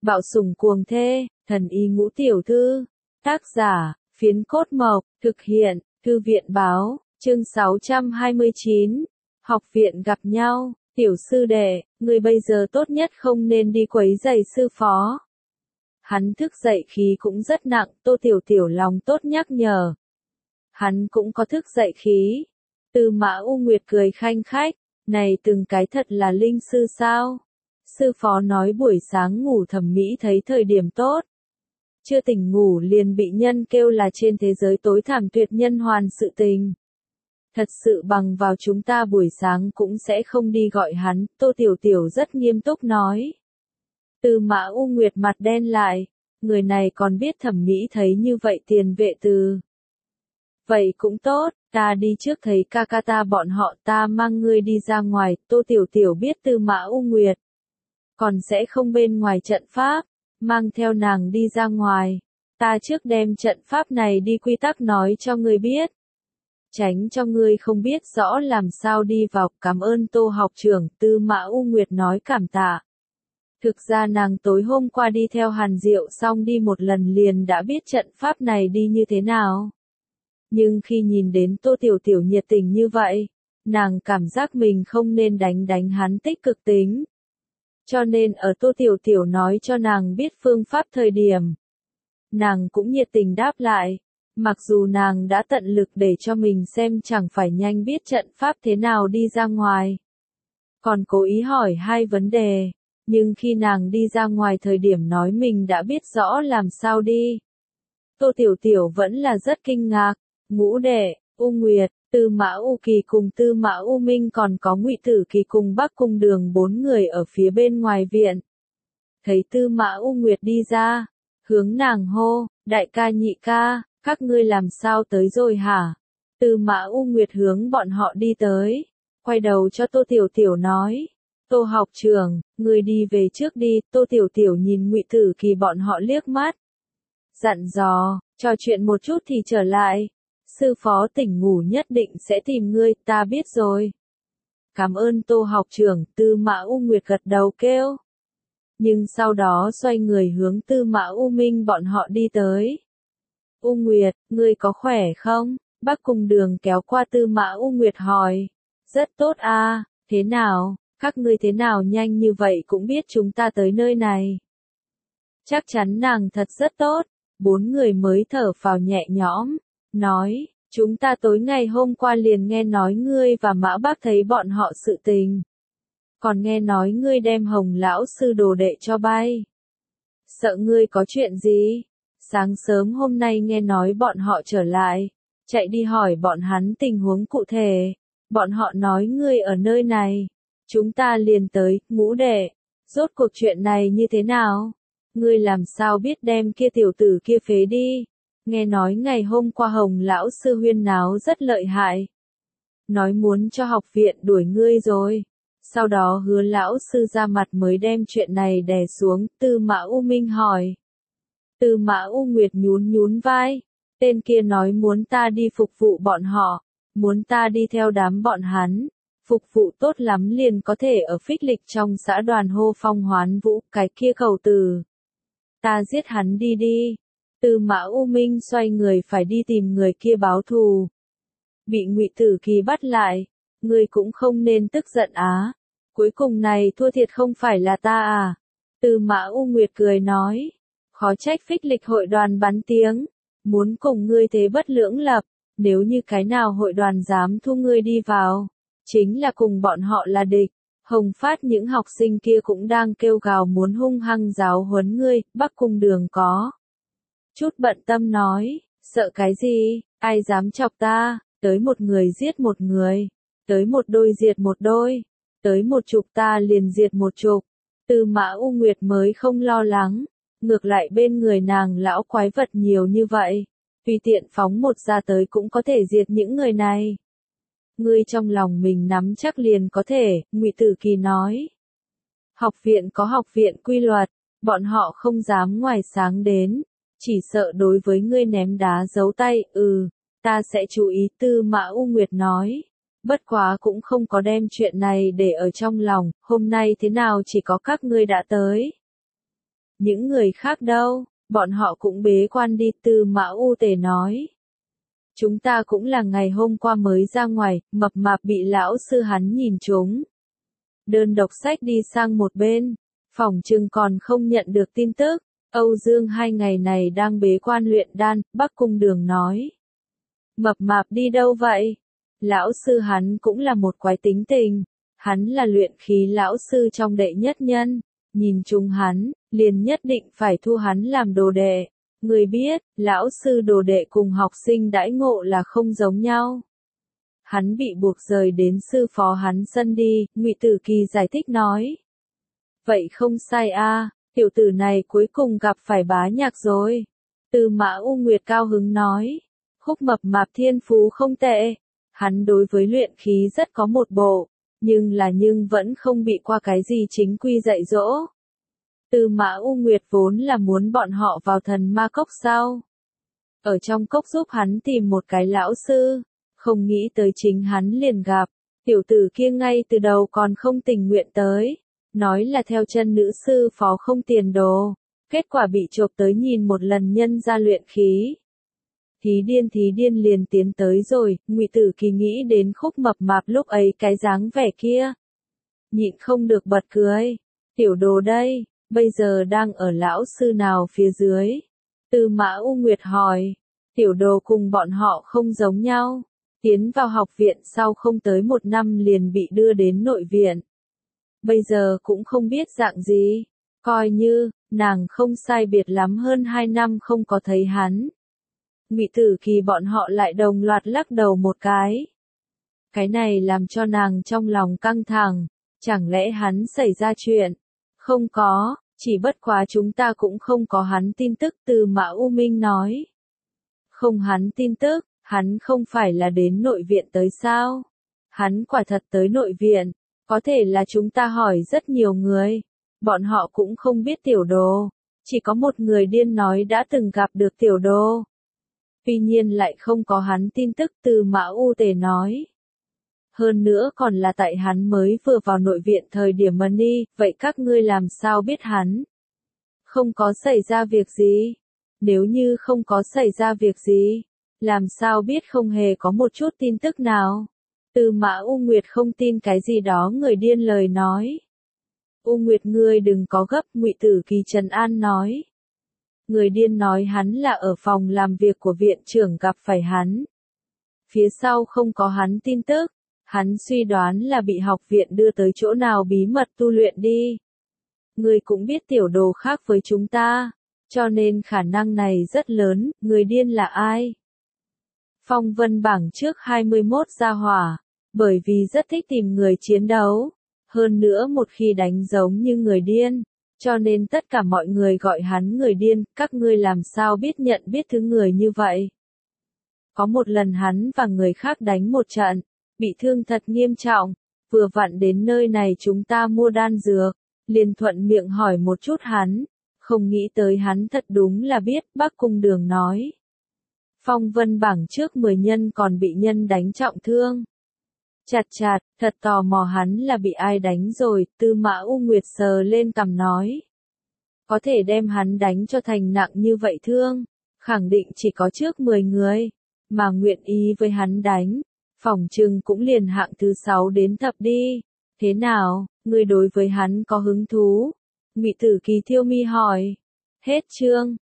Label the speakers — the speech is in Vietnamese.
Speaker 1: Bạo sủng cuồng thê, thần y ngũ tiểu thư. Tác giả, Phiến Cốt Mộc, thực hiện, Thư viện báo, chương 629. Học viện gặp nhau, tiểu sư đệ, người bây giờ tốt nhất không nên đi quấy rầy sư phó. Hắn thức dậy khí cũng rất nặng, Tô Tiểu Tiểu lòng tốt nhắc nhở. Hắn cũng có thức dậy khí. Tư Mã U Nguyệt cười khanh khách, này từng cái thật là linh sư sao? Sư phó nói buổi sáng ngủ thẩm mỹ thấy thời điểm tốt. Chưa tỉnh ngủ liền bị nhân kêu là trên thế giới tối thảm tuyệt nhân hoàn sự tình. Thật sự bằng vào chúng ta buổi sáng cũng sẽ không đi gọi hắn, Tô Tiểu Tiểu rất nghiêm túc nói. Tư Mã U Nguyệt mặt đen lại, người này còn biết thẩm mỹ thấy như vậy tiền vệ từ. Vậy cũng tốt, ta đi trước thấy ca ca ta bọn họ, ta mang ngươi đi ra ngoài, Tô Tiểu Tiểu biết Tư Mã U Nguyệt. Còn sẽ không bên ngoài trận pháp, mang theo nàng đi ra ngoài. Ta trước đem trận pháp này đi quy tắc nói cho ngươi biết. Tránh cho ngươi không biết rõ làm sao đi vào, cảm ơn Tô học trưởng, Tư Mã U Nguyệt nói cảm tạ. Thực ra nàng tối hôm qua đi theo Hàn Diệu xong đi một lần liền đã biết trận pháp này đi như thế nào. Nhưng khi nhìn đến Tô Tiểu Tiểu nhiệt tình như vậy, nàng cảm giác mình không nên đánh hắn tích cực tính. Cho nên ở Tô Tiểu Tiểu nói cho nàng biết phương pháp thời điểm. Nàng cũng nhiệt tình đáp lại, mặc dù nàng đã tận lực để cho mình xem chẳng phải nhanh biết trận pháp thế nào đi ra ngoài. Còn cố ý hỏi hai vấn đề, nhưng khi nàng đi ra ngoài thời điểm nói mình đã biết rõ làm sao đi. Tô Tiểu Tiểu vẫn là rất kinh ngạc, Ngũ đệ, U Nguyệt, Tư Mã U Kỳ cùng Tư Mã U Minh còn có Ngụy Tử Kỳ cùng Bắc Cung Đường 4 người ở phía bên ngoài viện. Thấy Tư Mã U Nguyệt đi ra, hướng nàng hô, đại ca nhị ca, các ngươi làm sao tới rồi hả? Tư Mã U Nguyệt hướng bọn họ đi tới, quay đầu cho Tô Tiểu Tiểu nói, Tô học trưởng, ngươi đi về trước đi, Tô Tiểu Tiểu nhìn Ngụy Tử Kỳ bọn họ liếc mắt. Dặn dò, trò chuyện một chút thì trở lại. Sư phó tỉnh ngủ nhất định sẽ tìm ngươi, ta biết rồi. Cảm ơn Tô học trưởng, Tư Mã U Nguyệt gật đầu kêu. Nhưng sau đó xoay người hướng Tư Mã U Minh bọn họ đi tới. U Nguyệt, ngươi có khỏe không? Bắc Cung Đường kéo qua Tư Mã U Nguyệt hỏi. Rất tốt a, thế nào, các ngươi thế nào nhanh như vậy cũng biết chúng ta tới nơi này. Chắc chắn nàng thật rất tốt, 4 người mới thở phào nhẹ nhõm. Nói, chúng ta tối ngày hôm qua liền nghe nói ngươi và Mã Bác thấy bọn họ sự tình. Còn nghe nói ngươi đem Hồng lão sư đồ đệ cho bay. Sợ ngươi có chuyện gì? Sáng sớm hôm nay nghe nói bọn họ trở lại, chạy đi hỏi bọn hắn tình huống cụ thể. Bọn họ nói ngươi ở nơi này. Chúng ta liền tới, Ngũ đệ. Rốt cuộc chuyện này như thế nào? Ngươi làm sao biết đem kia tiểu tử kia phế đi? Nghe nói ngày hôm qua Hồng lão sư huyên náo rất lợi hại. Nói muốn cho học viện đuổi ngươi rồi. Sau đó Hứa lão sư ra mặt mới đem chuyện này đè xuống, Tư Mã U Minh hỏi. Tư Mã U Nguyệt nhún vai. Tên kia nói muốn ta đi phục vụ bọn họ, muốn ta đi theo đám bọn hắn. Phục vụ tốt lắm liền có thể ở phích lịch trong xã đoàn hô phong hoán vũ, cái kia cầu từ. Ta giết hắn đi đi. Tư Mã U Minh xoay người phải đi tìm người kia báo thù. Bị Ngụy Tử Kỳ bắt lại, ngươi cũng không nên tức giận á. Cuối cùng này thua thiệt không phải là ta à. Tư Mã U Nguyệt cười nói, khó trách phích lịch hội đoàn bắn tiếng, muốn cùng ngươi thế bất lưỡng lập, nếu như cái nào hội đoàn dám thu ngươi đi vào, chính là cùng bọn họ là địch. Hồng Phát những học sinh kia cũng đang kêu gào muốn hung hăng giáo huấn ngươi, Bắc Cung Đường có chút bận tâm nói, sợ cái gì, ai dám chọc ta, tới một người giết một người, tới một đôi diệt một đôi, tới một chục ta liền diệt một chục. Tư Mã U Nguyệt mới không lo lắng, ngược lại bên người nàng lão quái vật nhiều như vậy, tùy tiện phóng một ra tới cũng có thể diệt những người này. Ngươi trong lòng mình nắm chắc liền có thể, Ngụy Tử Kỳ nói. Học viện có học viện quy luật, bọn họ không dám ngoài sáng đến. Chỉ sợ đối với ngươi ném đá giấu tay, ta sẽ chú ý, Tư Mã U Nguyệt nói. Bất quá cũng không có đem chuyện này để ở trong lòng, hôm nay thế nào chỉ có các ngươi đã tới. Những người khác đâu, bọn họ cũng bế quan đi, Tư Mã U Tề nói. Chúng ta cũng là ngày hôm qua mới ra ngoài, mập mạp bị lão sư hắn nhìn trúng. Đơn độc sách đi sang một bên, phỏng chừng còn không nhận được tin tức. Âu Dương 2 ngày này đang bế quan luyện đan, Bắc Cung Đường nói. Mập mạp đi đâu vậy? Lão sư hắn cũng là một quái tính tình. Hắn là luyện khí lão sư trong đệ nhất nhân. Nhìn chung hắn, liền nhất định phải thu hắn làm đồ đệ. Người biết, lão sư đồ đệ cùng học sinh đãi ngộ là không giống nhau. Hắn bị buộc rời đến sư phó hắn sân đi, Ngụy Tử Kỳ giải thích nói. Vậy không sai a, tiểu tử này cuối cùng gặp phải bá nhạc rồi. Tư Mã U Nguyệt cao hứng nói. Khúc mập mạp thiên phú không tệ. Hắn đối với luyện khí rất có một bộ, nhưng vẫn không bị qua cái gì chính quy dạy dỗ. Tư Mã U Nguyệt vốn là muốn bọn họ vào thần ma cốc sao. Ở trong cốc giúp hắn tìm một cái lão sư, không nghĩ tới chính hắn liền gặp. Tiểu tử kia ngay từ đầu còn không tình nguyện tới, nói là theo chân nữ sư phó không tiền đồ, kết quả bị chộp tới nhìn một lần nhân ra luyện khí. Thí điên liền tiến tới rồi, Ngụy Tử Kỳ nghĩ đến Khúc mập mạp lúc ấy cái dáng vẻ kia. Nhịn không được bật cười, tiểu đồ đây, bây giờ đang ở lão sư nào phía dưới? Tư Mã U Nguyệt hỏi, tiểu đồ cùng bọn họ không giống nhau, tiến vào học viện sau không tới 1 năm liền bị đưa đến nội viện. Bây giờ cũng không biết dạng gì, coi như, nàng không sai biệt lắm hơn 2 năm không có thấy hắn. Ngụy Tử Kỳ bọn họ lại đồng loạt lắc đầu một cái. Cái này làm cho nàng trong lòng căng thẳng, chẳng lẽ hắn xảy ra chuyện? Không có, chỉ bất quá chúng ta cũng không có hắn tin tức, Tư Mã U Minh nói. Không hắn tin tức, hắn không phải là đến nội viện tới sao? Hắn quả thật tới nội viện, có thể là chúng ta hỏi rất nhiều người, bọn họ cũng không biết tiểu đồ, chỉ có một người điên nói đã từng gặp được tiểu đồ. Tuy nhiên lại không có hắn tin tức, Tư Mã U Tề nói. Hơn nữa còn là tại hắn mới vừa vào nội viện thời điểm mà đi, vậy các ngươi làm sao biết hắn? Không có xảy ra việc gì. Nếu như không có xảy ra việc gì, làm sao biết không hề có một chút tin tức nào? Tư Mã U Nguyệt không tin cái gì đó người điên lời nói. U Nguyệt ngươi đừng có gấp, Ngụy Tử Kỳ trấn an nói. Người điên nói hắn là ở phòng làm việc của viện trưởng gặp phải hắn. Phía sau không có hắn tin tức, hắn suy đoán là bị học viện đưa tới chỗ nào bí mật tu luyện đi. Người cũng biết tiểu đồ khác với chúng ta, cho nên khả năng này rất lớn, người điên là ai? Phong vân bảng trước 21 gia hỏa, bởi vì rất thích tìm người chiến đấu, hơn nữa một khi đánh giống như người điên, cho nên tất cả mọi người gọi hắn người điên, các ngươi làm sao nhận biết thứ người như vậy? Có một lần hắn và người khác đánh một trận, bị thương thật nghiêm trọng, vừa vặn đến nơi này chúng ta mua đan dược, liền thuận miệng hỏi một chút hắn, không nghĩ tới hắn thật đúng là biết, Bắc Cung Đường nói. Phong vân bảng trước 10 nhân còn bị nhân đánh trọng thương. Chặt, thật tò mò hắn là bị ai đánh rồi, Tư Mã U Nguyệt sờ lên cằm nói. Có thể đem hắn đánh cho thành nặng như vậy thương, khẳng định chỉ có trước 10 người, mà nguyện ý với hắn đánh, phỏng chừng cũng liền hạng thứ 6 đến thập đi. Thế nào, ngươi đối với hắn có hứng thú? Ngụy Tử Kỳ thiêu mi hỏi. Hết chương.